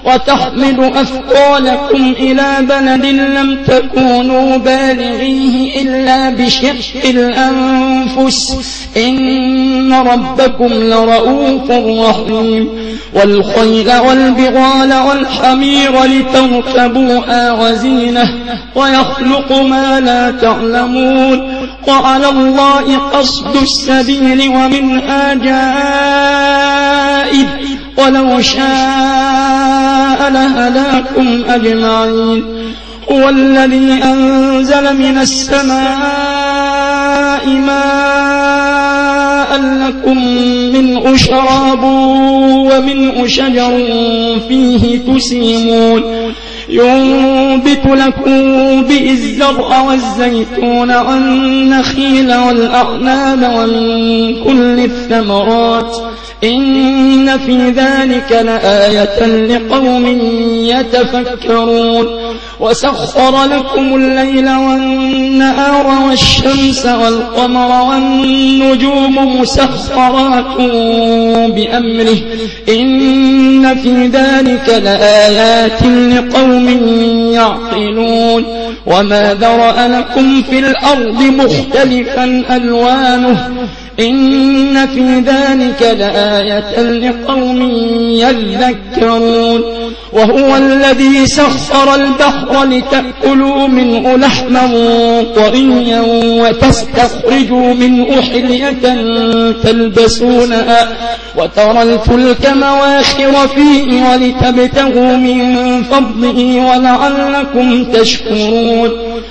وتحمل أثقالكم إلى بلد لم تكونوا بالغيه إلا بشق الأنفس إن ربكم لرؤوف رحيم والخيل والبغال والحمير لتركبوها وزينة ويخلق ما لا تعلمون وعلى الله قصد السبيل ومنها جائر ولو شاء لهداكم أجمعين هو الذي أنزل من السماء ماء لكم منه شراب ومنه شجر فيه تسيمون ينبت لكم به الزرع والزيتون والنخيل والأعناب ومن كل الثمرات إن في ذلك لآية لقوم يتفكرون وسخر لكم الليل والنهار والشمس والقمر والنجوم مسخرات بأمره إن في ذلك لآيات لقوم يعقلون وما ذرأ لكم في الأرض مختلفا ألوانه إن في ذلك لآية لقوم يذكرون وهو الذي سخر البحر لتأكلوا منه لحما طريا وتستخرجوا منه حلية تلبسونها وترى الفلك مواخر فيه ولتبتغوا من فضله ولعلكم تشكرون